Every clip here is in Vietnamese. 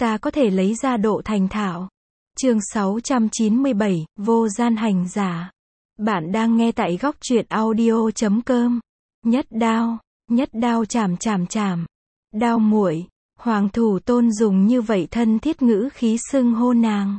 ta có thể lấy ra độ thành thạo. Chương 697, vô gian hành giả. Bạn đang nghe tại góc truyện audio.com. Nhất đao chảm chảm chảm. Đao muội. Hoàng Thủ Tôn dùng như vậy thân thiết ngữ khí xưng hô nàng.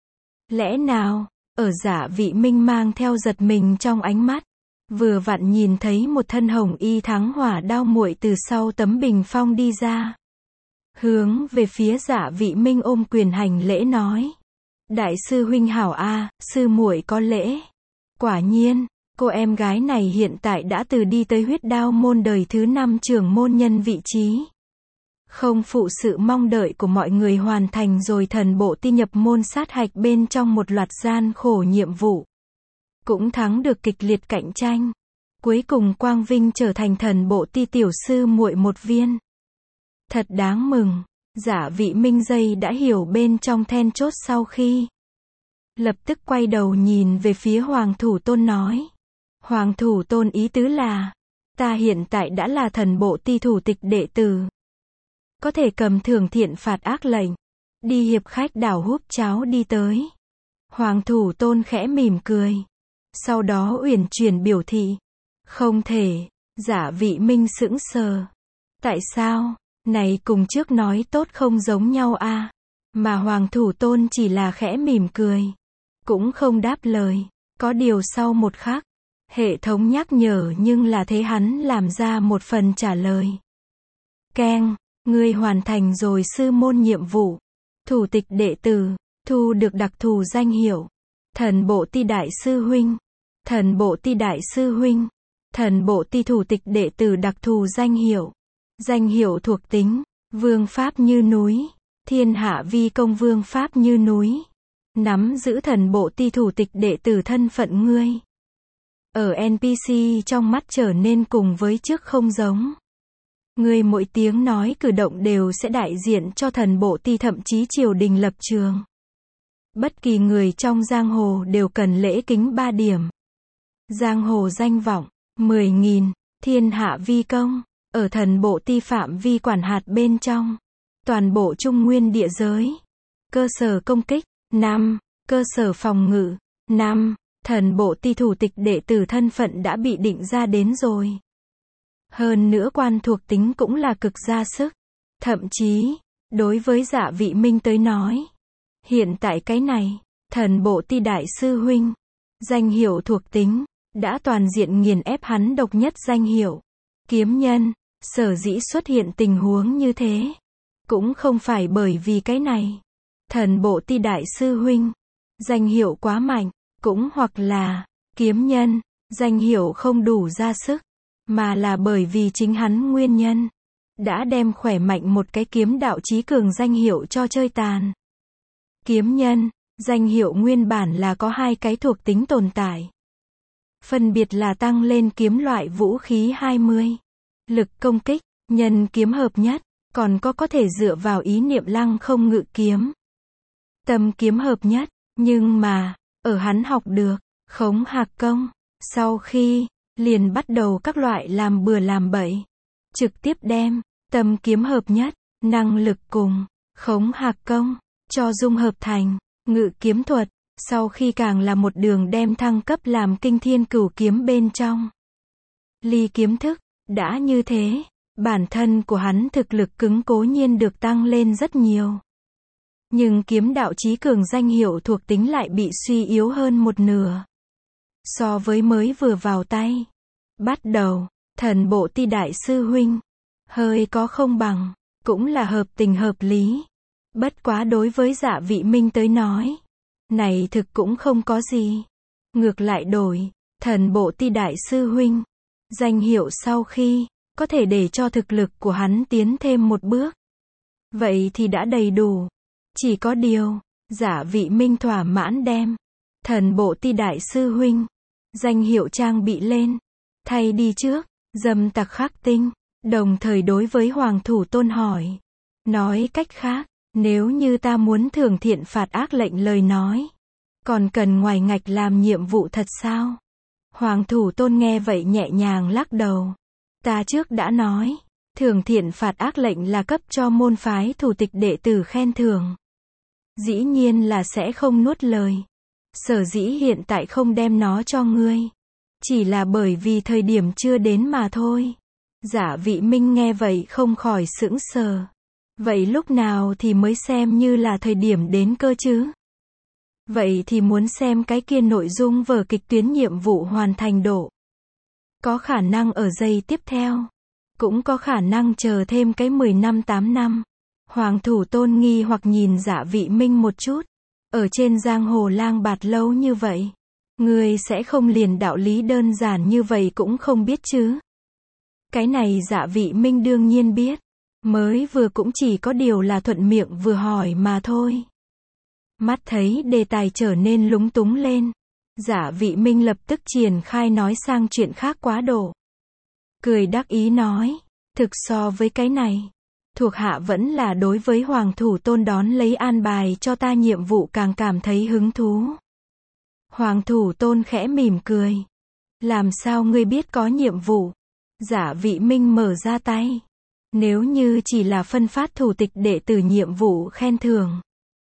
Lẽ nào, ở Dạ Vị Minh mang theo giật mình trong ánh mắt, vừa vặn nhìn thấy một thân hồng y thắng hỏa đao muội từ sau tấm bình phong đi ra. Hướng về phía Dạ Vị Minh ôm quyền hành lễ nói. Đại sư huynh hảo a, sư muội có lễ. Quả nhiên, cô em gái này hiện tại đã từ đi tới huyết đao môn đời thứ 5 trưởng môn nhân vị trí. Không phụ sự mong đợi của mọi người hoàn thành rồi thần bộ ti nhập môn sát hạch bên trong một loạt gian khổ nhiệm vụ. Cũng thắng được kịch liệt cạnh tranh. Cuối cùng quang vinh trở thành thần bộ ti tiểu sư muội một viên. Thật đáng mừng. Dạ Vị Minh Dây đã hiểu bên trong then chốt sau khi. Lập tức quay đầu nhìn về phía Hoàng Thủ Tôn nói. Hoàng Thủ Tôn ý tứ là, ta hiện tại đã là thần bộ ti thủ tịch đệ tử. Có thể cầm thưởng thiện phạt ác lệnh. Đi hiệp khách đảo húp cháo đi tới. Hoàng Thủ Tôn khẽ mỉm cười. Sau đó uyển chuyển biểu thị. Không thể. Dạ Vị Minh sững sờ. Tại sao? Này cùng trước nói tốt không giống nhau a. Mà Hoàng Thủ Tôn chỉ là khẽ mỉm cười. Cũng không đáp lời. Có điều sau một khắc, hệ thống nhắc nhở nhưng là thế hắn làm ra một phần trả lời. Keng, ngươi hoàn thành rồi sư môn nhiệm vụ. Thủ tịch đệ tử, thu được đặc thù danh hiệu. Thần bộ ti đại sư huynh. Thần bộ ti đại sư huynh. Thần bộ ti thủ tịch đệ tử đặc thù danh hiệu. Danh hiệu thuộc tính, vương pháp như núi. Thiên hạ vi công vương pháp như núi. Nắm giữ thần bộ ti thủ tịch đệ tử thân phận ngươi. Ở NPC trong mắt trở nên cùng với trước không giống. Ngươi mỗi tiếng nói cử động đều sẽ đại diện cho thần bộ ti thậm chí triều đình lập trường. Bất kỳ người trong giang hồ đều cần lễ kính 3 điểm. Giang hồ danh vọng, 10.000, thiên hạ vi công, ở thần bộ ti phạm vi quản hạt bên trong. Toàn bộ trung nguyên địa giới. Cơ sở công kích, 5, cơ sở phòng ngự, 5, thần bộ ti thủ tịch đệ tử thân phận đã bị định ra đến rồi. Hơn nữa quan thuộc tính cũng là cực ra sức. Thậm chí, đối với Dạ Vị Minh tới nói, hiện tại cái này, thần bộ ti đại sư huynh, danh hiệu thuộc tính, đã toàn diện nghiền ép hắn độc nhất danh hiệu. Kiếm nhân, sở dĩ xuất hiện tình huống như thế, cũng không phải bởi vì cái này. Thần bộ ti đại sư huynh, danh hiệu quá mạnh, cũng hoặc là, kiếm nhân, danh hiệu không đủ ra sức, mà là bởi vì chính hắn nguyên nhân, đã đem khỏe mạnh một cái kiếm đạo chí cường danh hiệu cho chơi tàn. Kiếm nhân, danh hiệu nguyên bản là có 2 cái thuộc tính tồn tại. Phân biệt là tăng lên kiếm loại vũ khí 20, lực công kích, nhân kiếm hợp nhất, còn có thể dựa vào ý niệm lăng không ngự kiếm. Tâm kiếm hợp nhất, nhưng mà, ở hắn học được, khống hạc công, sau khi, liền bắt đầu các loại làm bừa làm bậy. Trực tiếp đem, tâm kiếm hợp nhất, năng lực cùng, khống hạc công, cho dung hợp thành, ngự kiếm thuật, sau khi càng là một đường đem thăng cấp làm kinh thiên cửu kiếm bên trong. Ly kiếm thức, đã như thế, bản thân của hắn thực lực cứng cố nhiên được tăng lên rất nhiều. Nhưng kiếm đạo chí cường danh hiệu thuộc tính lại bị suy yếu hơn một nửa. So với mới vừa vào tay. Bắt đầu, thần bộ ti đại sư huynh. Hơi có không bằng, cũng là hợp tình hợp lý. Bất quá đối với Dạ Vị Minh tới nói. Này thực cũng không có gì. Ngược lại đổi, thần bộ ti đại sư huynh. Danh hiệu sau khi, có thể để cho thực lực của hắn tiến thêm một bước. Vậy thì đã đầy đủ. Chỉ có điều, Dạ Vị Minh thỏa mãn đem thần bộ ti đại sư huynh, danh hiệu trang bị lên, thay đi trước, dâm tặc khắc tinh, đồng thời đối với Hoàng Thủ Tôn hỏi. Nói cách khác, nếu như ta muốn thưởng thiện phạt ác lệnh lời nói, còn cần ngoài ngạch làm nhiệm vụ thật sao? Hoàng Thủ Tôn nghe vậy nhẹ nhàng lắc đầu. Ta trước đã nói, Thường thiện phạt ác lệnh là cấp cho môn phái thủ tịch đệ tử khen thưởng. Dĩ nhiên là sẽ không nuốt lời. Sở dĩ hiện tại không đem nó cho ngươi. Chỉ là bởi vì thời điểm chưa đến mà thôi. Giả Vị Minh nghe vậy không khỏi sững sờ. Vậy lúc nào thì mới xem như là thời điểm đến cơ chứ? Vậy thì muốn xem cái kia nội dung vở kịch tuyến nhiệm vụ hoàn thành độ. Có khả năng ở giây tiếp theo. Cũng có khả năng chờ thêm cái 10 năm 8 năm. Hoàng Thủ Tôn nghi hoặc nhìn Giả Vị Minh một chút. Ở trên giang hồ lang bạt lâu như vậy. Ngươi sẽ không liền đạo lý đơn giản như vậy cũng không biết chứ. Cái này Giả Vị Minh đương nhiên biết. Mới vừa cũng chỉ có điều là thuận miệng vừa hỏi mà thôi. Mắt thấy đề tài trở nên lúng túng lên. Giả Vị Minh lập tức triển khai nói sang chuyện khác quá độ. Cười đắc ý nói. Thực so với cái này. Thuộc hạ vẫn là đối với Hoàng Thủ Tôn đón lấy an bài cho ta nhiệm vụ càng cảm thấy hứng thú. Hoàng Thủ Tôn khẽ mỉm cười. Làm sao ngươi biết có nhiệm vụ? Giả Vị Minh mở ra tay. Nếu như chỉ là phân phát thủ tịch đệ tử nhiệm vụ khen thưởng.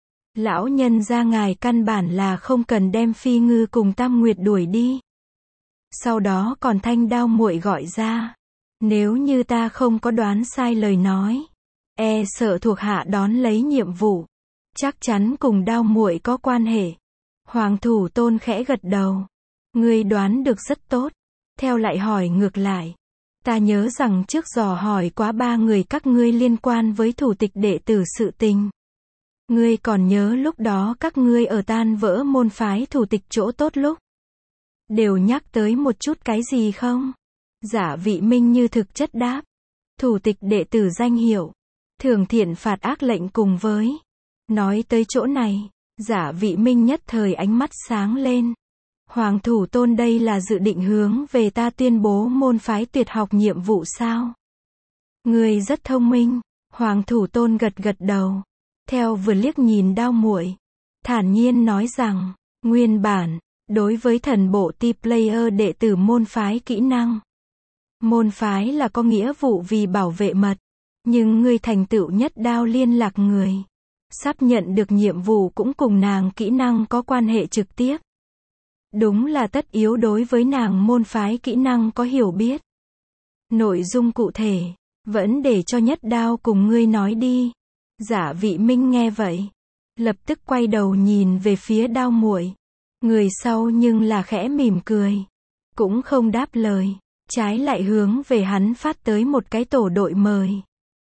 Lão nhân gia ngài căn bản là không cần đem Phi Ngư cùng Tam Nguyệt đuổi đi. Sau đó còn Thanh Đao muội gọi ra. Nếu như ta không có đoán sai lời nói. E sợ thuộc hạ đón lấy nhiệm vụ. Chắc chắn cùng Đao muội có quan hệ. Hoàng Thủ Tôn khẽ gật đầu. Ngươi đoán được rất tốt. Theo lại hỏi ngược lại. Ta nhớ rằng trước dò hỏi quá 3 người các ngươi liên quan với thủ tịch đệ tử sự tình. Ngươi còn nhớ lúc đó các ngươi ở tan vỡ môn phái thủ tịch chỗ tốt lúc. Đều nhắc tới một chút cái gì không? Giả Vị Minh như thực chất đáp. Thủ tịch đệ tử danh hiệu. Thường thiện phạt ác lệnh cùng với. Nói tới chỗ này. Giả Vị Minh nhất thời ánh mắt sáng lên. Hoàng Thủ Tôn đây là dự định hướng về ta tuyên bố môn phái tuyệt học nhiệm vụ sao? Ngươi rất thông minh. Hoàng Thủ Tôn gật gật đầu. Theo vừa liếc nhìn Đao muội. Thản nhiên nói rằng. Nguyên bản. Đối với thần bộ T-Player đệ tử môn phái kỹ năng. Môn phái là có nghĩa vụ vì bảo vệ mật. Nhưng ngươi thành tựu nhất đao liên lạc người. Sắp nhận được nhiệm vụ cũng cùng nàng kỹ năng có quan hệ trực tiếp. Đúng là tất yếu đối với nàng môn phái kỹ năng có hiểu biết. Nội dung cụ thể, vẫn để cho nhất đao cùng ngươi nói đi. Giả Vị Minh nghe vậy. Lập tức quay đầu nhìn về phía Đao muội. Người sau nhưng là khẽ mỉm cười. Cũng không đáp lời. Trái lại hướng về hắn phát tới một cái tổ đội mời.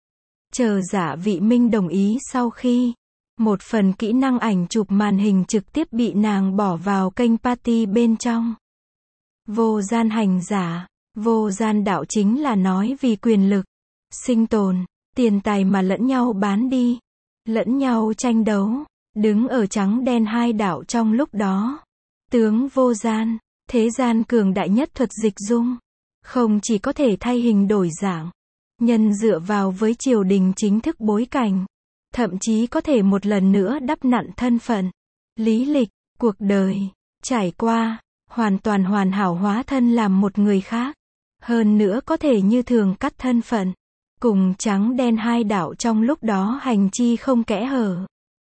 Chờ Giả Vị Minh đồng ý sau khi. Một phần kỹ năng ảnh chụp màn hình trực tiếp bị nàng bỏ vào kênh party bên trong. Vô gian hành giả, vô gian đạo chính là nói vì quyền lực, sinh tồn, tiền tài mà lẫn nhau bán đi, lẫn nhau tranh đấu, đứng ở trắng đen hai đạo trong lúc đó. Tướng vô gian, thế gian cường đại nhất thuật dịch dung, không chỉ có thể thay hình đổi dạng, nhân dựa vào với triều đình chính thức bối cảnh. Thậm chí có thể một lần nữa đắp nặn thân phận, lý lịch, cuộc đời, trải qua, hoàn toàn hoàn hảo hóa thân làm một người khác. Hơn nữa có thể như thường cắt thân phận, cùng trắng đen hai đạo trong lúc đó hành chi không kẽ hở.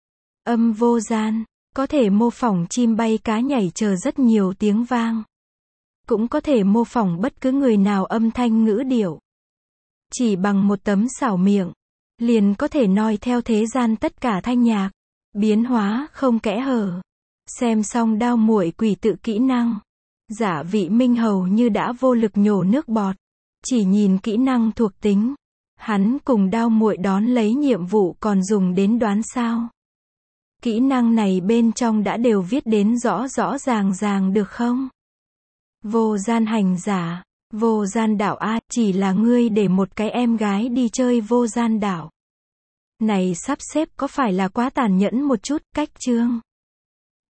Âm vô gian, có thể mô phỏng chim bay cá nhảy chờ rất nhiều tiếng vang. Cũng có thể mô phỏng bất cứ người nào âm thanh ngữ điệu. Chỉ bằng một tấm xảo miệng. Liền có thể noi theo thế gian tất cả thanh nhạc, biến hóa không kẽ hở. Xem xong Đao muội quỷ tự kỹ năng. Giả Vị Minh hầu như đã vô lực nhổ nước bọt. Chỉ nhìn kỹ năng thuộc tính. Hắn cùng Đao muội đón lấy nhiệm vụ còn dùng đến đoán sao. Kỹ năng này bên trong đã đều viết đến rõ rõ ràng được không? Vô gian hành giả. Vô gian đảo a, chỉ là ngươi để một cái em gái đi chơi vô gian đảo. Này sắp xếp có phải là quá tàn nhẫn một chút, cách chương.